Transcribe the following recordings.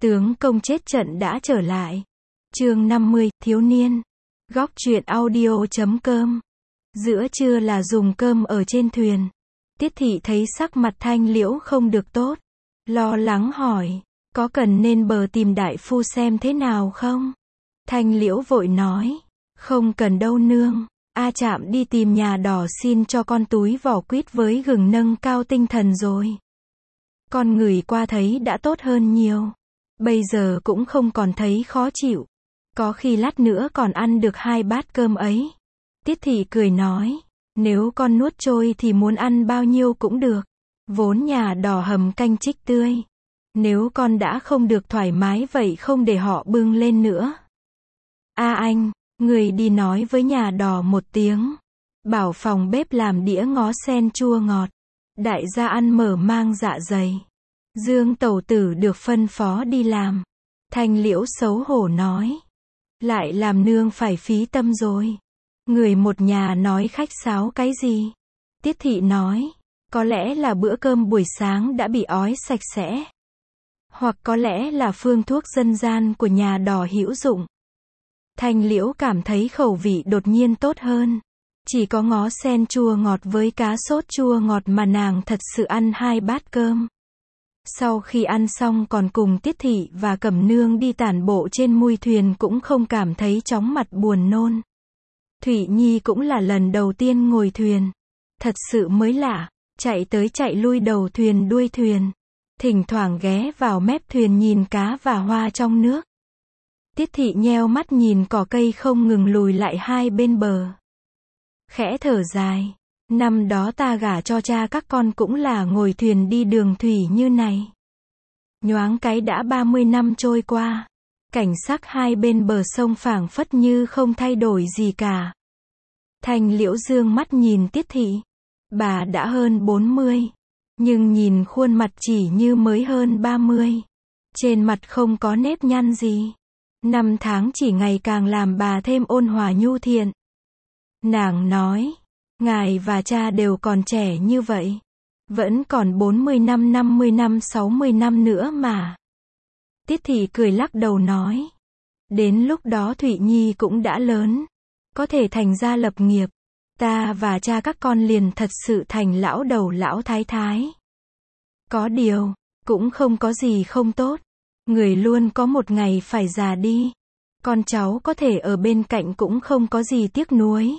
Tướng công chết trận đã trở lại. Chương 50, thiếu niên. Góc truyện audio.com. Giữa trưa là dùng cơm ở trên thuyền. Tiết thị thấy sắc mặt Thanh Liễu không được tốt. Lo lắng hỏi, có cần nên bờ tìm đại phu xem thế nào không? Thanh Liễu vội nói, không cần đâu nương. A Trạm đi tìm nhà đỏ xin cho con túi vỏ quýt với gừng nâng cao tinh thần rồi. Con ngửi qua thấy đã tốt hơn nhiều. Bây giờ cũng không còn thấy khó chịu. Có khi lát nữa còn ăn được 2 bát cơm ấy. Tiết thị cười nói, nếu con nuốt trôi thì muốn ăn bao nhiêu cũng được. Vốn nhà đỏ hầm canh trích tươi. Nếu con đã không được thoải mái vậy không để họ bưng lên nữa. Anh, người đi nói với nhà đỏ một tiếng. Bảo phòng bếp làm đĩa ngó sen chua ngọt. Đại gia ăn mở mang dạ dày. Dương tẩu tử được phân phó đi làm. Thanh Liễu xấu hổ nói. Lại làm nương phải phí tâm rồi. Người một nhà nói khách sáo cái gì? Tiết thị nói. Có lẽ là bữa cơm buổi sáng đã bị ói sạch sẽ. Hoặc có lẽ là phương thuốc dân gian của nhà đỏ hữu dụng. Thanh Liễu cảm thấy khẩu vị đột nhiên tốt hơn. Chỉ có ngó sen chua ngọt với cá sốt chua ngọt mà nàng thật sự ăn 2 bát cơm. Sau khi ăn xong còn cùng Tiết thị và Cẩm Nương đi tản bộ trên mui thuyền cũng không cảm thấy chóng mặt buồn nôn. Thủy Nhi cũng là lần đầu tiên ngồi thuyền. Thật sự mới lạ, chạy tới chạy lui đầu thuyền đuôi thuyền. Thỉnh thoảng ghé vào mép thuyền nhìn cá và hoa trong nước. Tiết thị nheo mắt nhìn cỏ cây không ngừng lùi lại hai bên bờ. Khẽ thở dài. Năm đó ta gả cho cha các con cũng là ngồi thuyền đi đường thủy như này. Nhoáng cái đã 30 năm trôi qua. Cảnh sắc hai bên bờ sông phảng phất như không thay đổi gì cả. Thanh Liễu dương mắt nhìn Tiết thị. Bà đã hơn 40. Nhưng nhìn khuôn mặt chỉ như mới hơn 30. Trên mặt không có nếp nhăn gì. Năm tháng chỉ ngày càng làm bà thêm ôn hòa nhu thiện. Nàng nói, ngài và cha đều còn trẻ như vậy. Vẫn còn 40 năm, 50 năm, 60 năm nữa mà. Tiết thị cười lắc đầu nói. Đến lúc đó Thụy Nhi cũng đã lớn. Có thể thành gia lập nghiệp. Ta và cha các con liền thật sự thành lão đầu lão thái thái. Có điều, cũng không có gì không tốt. Người luôn có một ngày phải già đi. Con cháu có thể ở bên cạnh cũng không có gì tiếc nuối.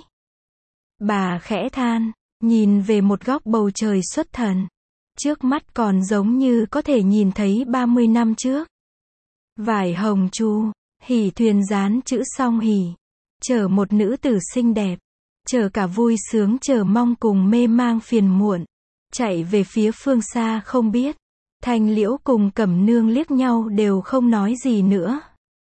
Bà khẽ than, nhìn về một góc bầu trời xuất thần. Trước mắt còn giống như có thể nhìn thấy 30 năm trước. Vải hồng chu, hỉ thuyền dán chữ song hỉ. Chở một nữ tử xinh đẹp. Chở cả vui sướng chờ mong cùng mê mang phiền muộn. Chạy về phía phương xa không biết. Thanh Liễu cùng Cẩm Nương liếc nhau đều không nói gì nữa.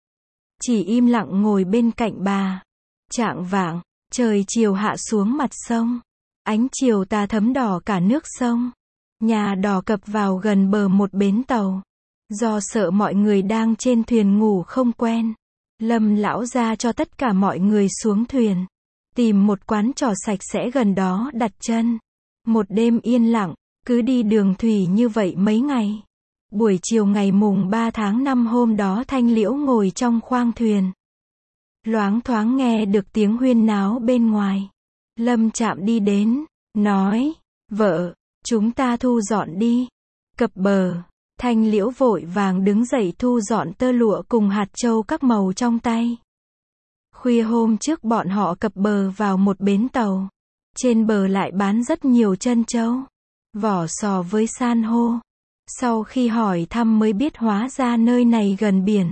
Chỉ im lặng ngồi bên cạnh bà. Chạng vạng, trời chiều hạ xuống mặt sông. Ánh chiều tà thấm đỏ cả nước sông. Nhà đỏ cập vào gần bờ một bến tàu. Do sợ mọi người đang trên thuyền ngủ không quen. Lâm lão ra cho tất cả mọi người xuống thuyền. Tìm một quán trọ sạch sẽ gần đó đặt chân. Một đêm yên lặng, cứ đi đường thủy như vậy mấy ngày. Buổi chiều ngày mùng 3 tháng 5 hôm đó Thanh Liễu ngồi trong khoang thuyền. Loáng thoáng nghe được tiếng huyên náo bên ngoài. Lâm Trạm đi đến, nói, vợ, chúng ta thu dọn đi. Cập bờ, Thanh Liễu vội vàng đứng dậy thu dọn tơ lụa cùng hạt châu các màu trong tay. Khuya hôm trước bọn họ cập bờ vào một bến tàu. Trên bờ lại bán rất nhiều trân châu, vỏ sò với san hô. Sau khi hỏi thăm mới biết hóa ra nơi này gần biển.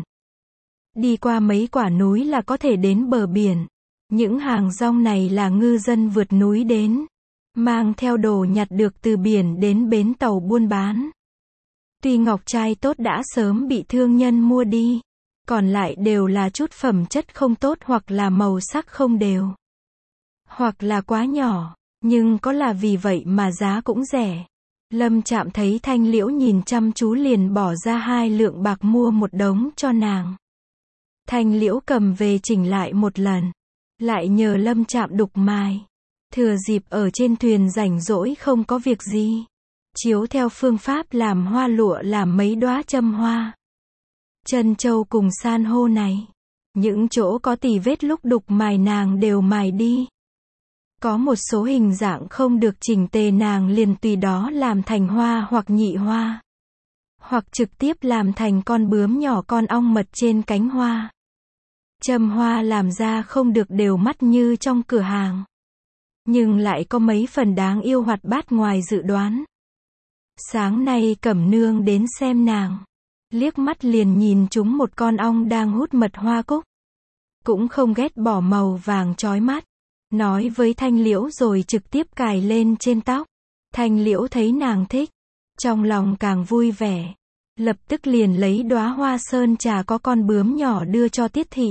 Đi qua mấy quả núi là có thể đến bờ biển. Những hàng rong này là ngư dân vượt núi đến. Mang theo đồ nhặt được từ biển đến bến tàu buôn bán. Tuy ngọc trai tốt đã sớm bị thương nhân mua đi. Còn lại đều là chút phẩm chất không tốt hoặc là màu sắc không đều. Hoặc là quá nhỏ. Nhưng có là vì vậy mà giá cũng rẻ. Lâm Trạm thấy Thanh Liễu nhìn chăm chú liền bỏ ra 2 lượng bạc mua một đống cho nàng. Thanh Liễu cầm về chỉnh lại một lần. Lại nhờ Lâm Trạm đục mài. Thừa dịp ở trên thuyền rảnh rỗi không có việc gì. Chiếu theo phương pháp làm hoa lụa làm mấy đóa châm hoa. Trân châu cùng san hô này. Những chỗ có tì vết lúc đục mài nàng đều mài đi. Có một số hình dạng không được chỉnh tề nàng liền tùy đó làm thành hoa hoặc nhị hoa. Hoặc trực tiếp làm thành con bướm nhỏ con ong mật trên cánh hoa. Châm hoa làm ra không được đều mắt như trong cửa hàng. Nhưng lại có mấy phần đáng yêu hoạt bát ngoài dự đoán. Sáng nay Cẩm Nương đến xem nàng. Liếc mắt liền nhìn trúng một con ong đang hút mật hoa cúc. Cũng không ghét bỏ màu vàng chói mắt. Nói với Thanh Liễu rồi trực tiếp cài lên trên tóc. Thanh Liễu thấy nàng thích. Trong lòng càng vui vẻ. Lập tức liền lấy đóa hoa sơn trà có con bướm nhỏ đưa cho Tiết Thị.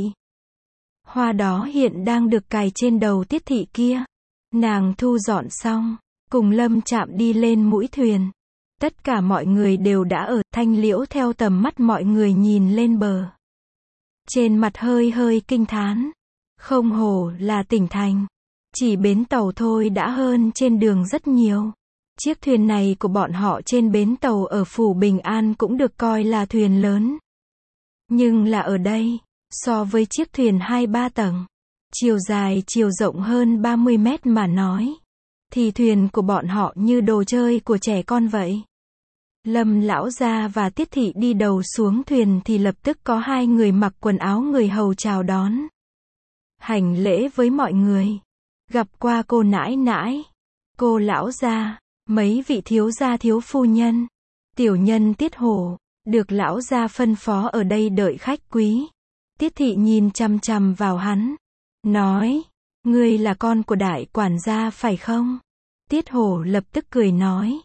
Hoa đó hiện đang được cài trên đầu Tiết Thị kia. Nàng thu dọn xong. Cùng Lâm Trạm đi lên mũi thuyền. Tất cả mọi người đều đã ở. Thanh Liễu theo tầm mắt mọi người nhìn lên bờ. Trên mặt hơi hơi kinh thán. Không hổ là tỉnh thành. Chỉ bến tàu thôi đã hơn trên đường rất nhiều. Chiếc thuyền này của bọn họ trên bến tàu ở Phủ Bình An cũng được coi là thuyền lớn. Nhưng là ở đây, so với chiếc thuyền 2-3 tầng, chiều dài chiều rộng hơn 30 mét mà nói, thì thuyền của bọn họ như đồ chơi của trẻ con vậy. Lâm lão gia và Tiết Thị đi đầu xuống thuyền thì lập tức có hai người mặc quần áo người hầu chào đón. Hành lễ với mọi người. Gặp qua cô nãi nãi, cô lão gia, mấy vị thiếu gia thiếu phu nhân, tiểu nhân Tiết Hổ, được lão gia phân phó ở đây đợi khách quý. Tiết Thị nhìn chằm chằm vào hắn, nói, ngươi là con của đại quản gia phải không? Tiết Hổ lập tức cười nói,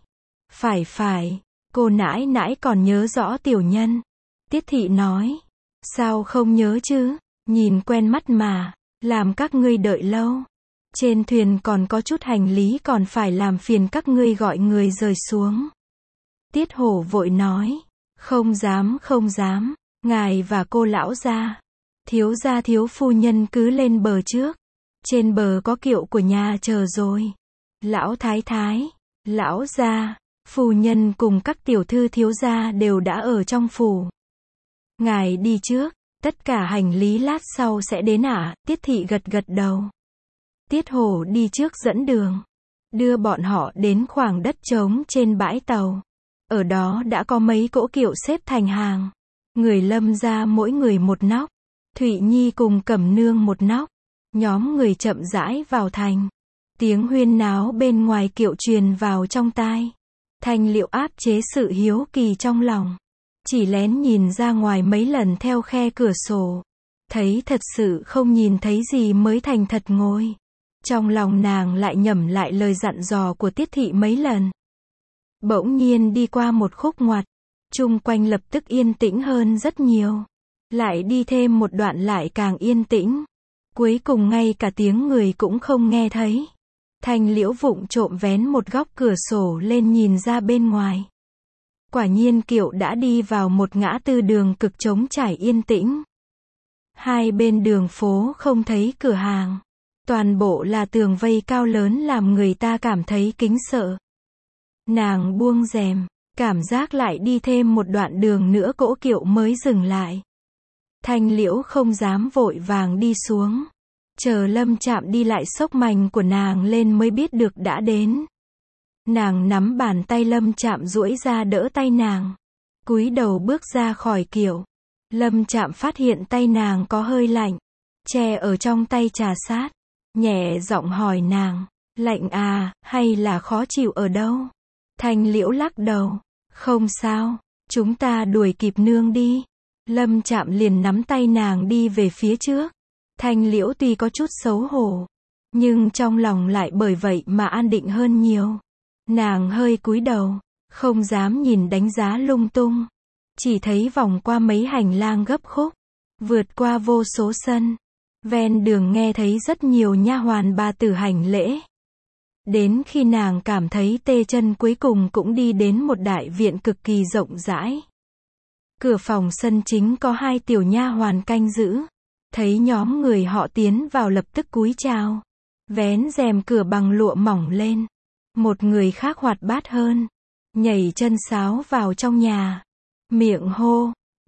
phải, cô nãi nãi còn nhớ rõ tiểu nhân. Tiết Thị nói, sao không nhớ chứ, nhìn quen mắt mà, làm các ngươi đợi lâu. Trên thuyền còn có chút hành lý còn phải làm phiền các ngươi gọi người rời xuống. Tiết Hổ vội nói, không dám, ngài và cô lão gia, thiếu phu nhân cứ lên bờ trước. Trên bờ có kiệu của nhà chờ rồi. Lão thái thái, lão gia, phu nhân cùng các tiểu thư thiếu gia đều đã ở trong phủ. Ngài đi trước, tất cả hành lý lát sau sẽ đến ạ. Tiết Thị gật đầu. Tiết Hổ đi trước dẫn đường, đưa bọn họ đến khoảng đất trống trên bãi tàu. Ở đó đã có mấy cỗ kiệu xếp thành hàng. Người Lâm gia mỗi người một nóc, Thụy Nhi cùng Cẩm Nương một nóc. Nhóm người chậm rãi vào thành. Tiếng huyên náo bên ngoài kiệu truyền vào trong tai. Thanh Liễu áp chế sự hiếu kỳ trong lòng, chỉ lén nhìn ra ngoài mấy lần theo khe cửa sổ. Thấy thật sự không nhìn thấy gì mới thành thật ngồi. Trong lòng nàng lại nhẩm lại lời dặn dò của Tiết Thị mấy lần. Bỗng nhiên đi qua một khúc ngoặt, chung quanh lập tức yên tĩnh hơn rất nhiều. Lại đi thêm một đoạn lại càng yên tĩnh. Cuối cùng ngay cả tiếng người cũng không nghe thấy. Thanh Liễu vụng trộm vén một góc cửa sổ lên nhìn ra bên ngoài. Quả nhiên kiệu đã đi vào một ngã tư đường cực trống trải yên tĩnh. Hai bên đường phố không thấy cửa hàng. Toàn bộ là tường vây cao lớn làm người ta cảm thấy kính sợ. Nàng buông rèm, cảm giác lại đi thêm một đoạn đường nữa cỗ kiệu mới dừng lại. Thanh Liễu không dám vội vàng đi xuống. Chờ Lâm Trạm đi lại xốc mành của nàng lên mới biết được đã đến. Nàng nắm bàn tay Lâm Trạm duỗi ra đỡ tay nàng. Cúi đầu bước ra khỏi kiệu. Lâm Trạm phát hiện tay nàng có hơi lạnh. Che ở trong tay trà sát. Nhẹ giọng hỏi nàng, lạnh à, hay là khó chịu ở đâu? Thanh Liễu lắc đầu, không sao, chúng ta đuổi kịp nương đi. Lâm Trạm liền nắm tay nàng đi về phía trước. Thanh Liễu tuy có chút xấu hổ, nhưng trong lòng lại bởi vậy mà an định hơn nhiều. Nàng hơi cúi đầu, không dám nhìn đánh giá lung tung. Chỉ thấy vòng qua mấy hành lang gấp khúc, vượt qua vô số sân. Ven đường nghe thấy rất nhiều nha hoàn bà tử hành lễ. Đến khi nàng cảm thấy tê chân cuối cùng cũng đi đến một đại viện cực kỳ rộng rãi. Cửa phòng sân chính có hai tiểu nha hoàn canh giữ. Thấy nhóm người họ tiến vào lập tức cúi chào. Vén rèm cửa bằng lụa mỏng lên. Một người khác hoạt bát hơn. Nhảy chân sáo vào trong nhà. Miệng hô,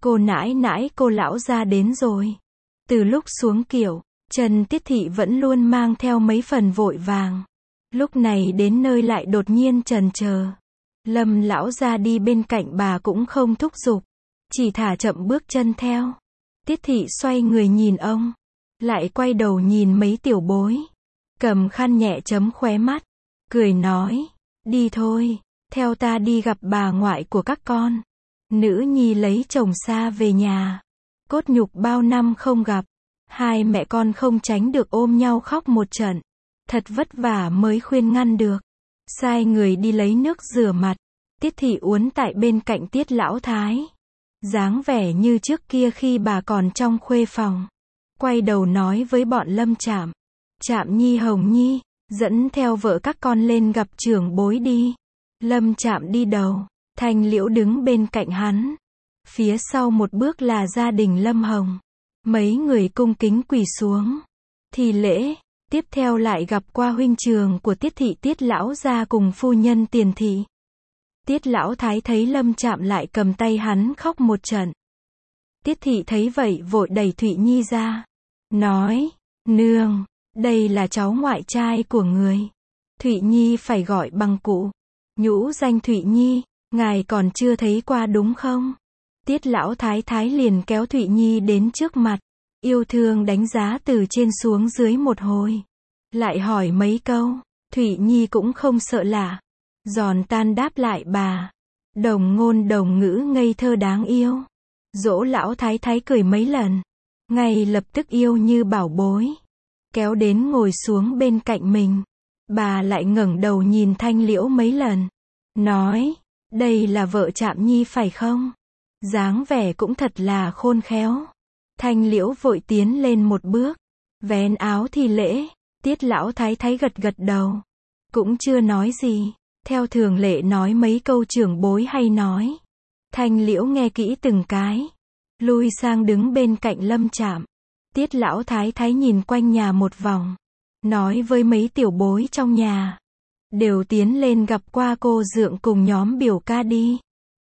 cô nãi nãi cô lão gia đến rồi. Từ lúc xuống kiệu, Trần Tiết Thị vẫn luôn mang theo mấy phần vội vàng. Lúc này đến nơi lại đột nhiên chần chờ. Lâm lão gia đi bên cạnh bà cũng không thúc giục, chỉ thả chậm bước chân theo. Tiết Thị xoay người nhìn ông, lại quay đầu nhìn mấy tiểu bối, cầm khăn nhẹ chấm khóe mắt, cười nói, đi thôi, theo ta đi gặp bà ngoại của các con. Nữ nhi lấy chồng xa về nhà, cốt nhục bao năm không gặp, hai mẹ con không tránh được ôm nhau khóc một trận. Thật vất vả mới khuyên ngăn được. Sai người đi lấy nước rửa mặt. Tiết Thị uốn tại bên cạnh Tiết lão thái, dáng vẻ như trước kia khi bà còn trong khuê phòng. Quay đầu nói với bọn Lâm Trạm, Trạm Nhi Hồng Nhi, dẫn theo vợ các con lên gặp trưởng bối đi. Lâm Trạm đi đầu, Thanh Liễu đứng bên cạnh hắn. Phía sau một bước là gia đình Lâm Hồng. Mấy người cung kính quỳ xuống thì lễ. Tiếp theo lại gặp qua huynh trưởng của Tiết Thị Tiết lão gia cùng phu nhân Tiền Thị. Tiết lão thái thấy Lâm Trạm lại cầm tay hắn khóc một trận. Tiết Thị thấy vậy vội đẩy Thụy Nhi ra, nói, nương, đây là cháu ngoại trai của người. Thụy Nhi phải gọi bằng cụ, nhũ danh Thụy Nhi, ngài còn chưa thấy qua đúng không? Tiết lão thái liền kéo Thụy Nhi đến trước mặt, yêu thương đánh giá từ trên xuống dưới một hồi, lại hỏi mấy câu. Thụy Nhi cũng không sợ lạ, giòn tan đáp lại bà, đồng ngôn đồng ngữ ngây thơ đáng yêu. Dỗ lão thái cười mấy lần, ngay lập tức yêu như bảo bối, kéo đến ngồi xuống bên cạnh mình. Bà lại ngẩng đầu nhìn Thanh Liễu mấy lần, nói, đây là vợ Trạm Nhi phải không? Dáng vẻ cũng thật là khôn khéo. Thanh Liễu vội tiến lên một bước, vén áo thi lễ. Tiết lão thái gật đầu, cũng chưa nói gì, theo thường lệ nói mấy câu trưởng bối hay nói. Thanh Liễu nghe kỹ từng cái, lui sang đứng bên cạnh Lâm Trạm. Tiết lão thái nhìn quanh nhà một vòng, nói với mấy tiểu bối trong nhà, đều tiến lên gặp qua cô dượng cùng nhóm biểu ca đi.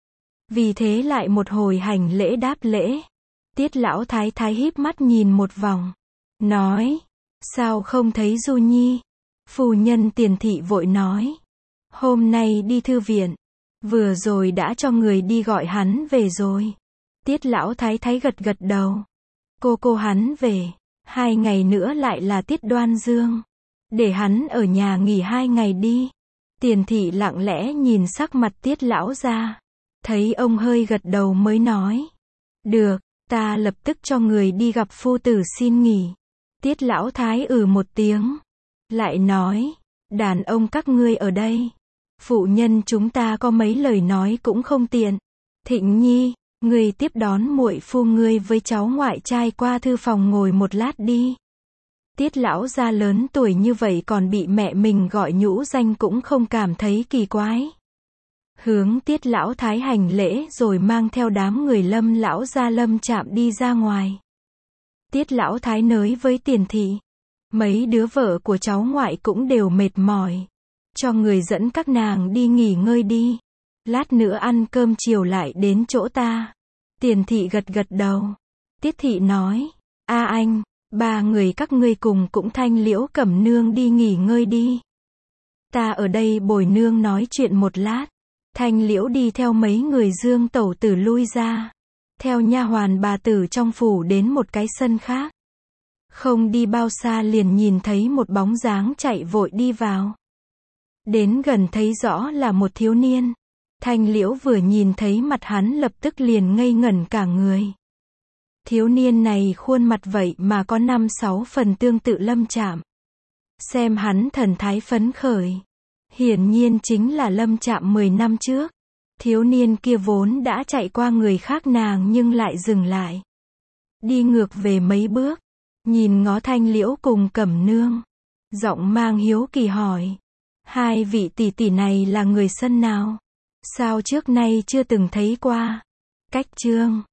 Vì thế lại một hồi hành lễ đáp lễ. Tiết lão thái híp mắt nhìn một vòng, nói, sao không thấy Du Nhi? Phu nhân Tiền Thị vội nói, hôm nay đi thư viện, vừa rồi đã cho người đi gọi hắn về rồi. Tiết lão thái gật đầu, cô hắn về, 2 ngày nữa lại là Tiết Đoan Dương, để hắn ở nhà nghỉ 2 ngày đi. Tiền Thị lặng lẽ nhìn sắc mặt Tiết lão ra, thấy ông hơi gật đầu mới nói, được, ta lập tức cho người đi gặp phu tử xin nghỉ. Tiết lão thái một tiếng, lại nói, đàn ông các ngươi ở đây, phụ nhân chúng ta có mấy lời nói cũng không tiện. Thịnh Nhi, ngươi tiếp đón muội phu ngươi với cháu ngoại trai qua thư phòng ngồi một lát đi. Tiết lão gia lớn tuổi như vậy còn bị mẹ mình gọi nhũ danh cũng không cảm thấy kỳ quái. Hướng Tiết lão thái hành lễ rồi mang theo đám người Lâm lão gia Lâm Trạm đi ra ngoài. Tiết lão thái nới với Tiền Thị, mấy đứa vợ của cháu ngoại cũng đều mệt mỏi, cho người dẫn các nàng đi nghỉ ngơi đi, lát nữa ăn cơm chiều lại đến chỗ ta. Tiền Thị gật đầu. Tiết Thị nói, anh, 3 người các ngươi cùng cũng Thanh Liễu Cẩm nương đi nghỉ ngơi đi, ta ở đây bồi nương nói chuyện một lát. Thanh Liễu đi theo mấy người Dương tẩu tử lui ra, theo nha hoàn bà tử trong phủ đến một cái sân khác. Không đi bao xa liền nhìn thấy một bóng dáng chạy vội đi vào. Đến gần thấy rõ là một thiếu niên. Thanh Liễu vừa nhìn thấy mặt hắn lập tức liền ngây ngẩn cả người. Thiếu niên này khuôn mặt vậy mà có 5-6 phần tương tự Lâm Trạm. Xem hắn thần thái phấn khởi, hiển nhiên chính là Lâm Trạm 10 năm trước. Thiếu niên kia vốn đã chạy qua người khác nàng nhưng lại dừng lại, đi ngược về mấy bước, nhìn ngó Thanh Liễu cùng Cẩm nương, giọng mang hiếu kỳ hỏi, 2 vị tỷ tỷ này là người sân nào? Sao trước nay chưa từng thấy qua? Cách chương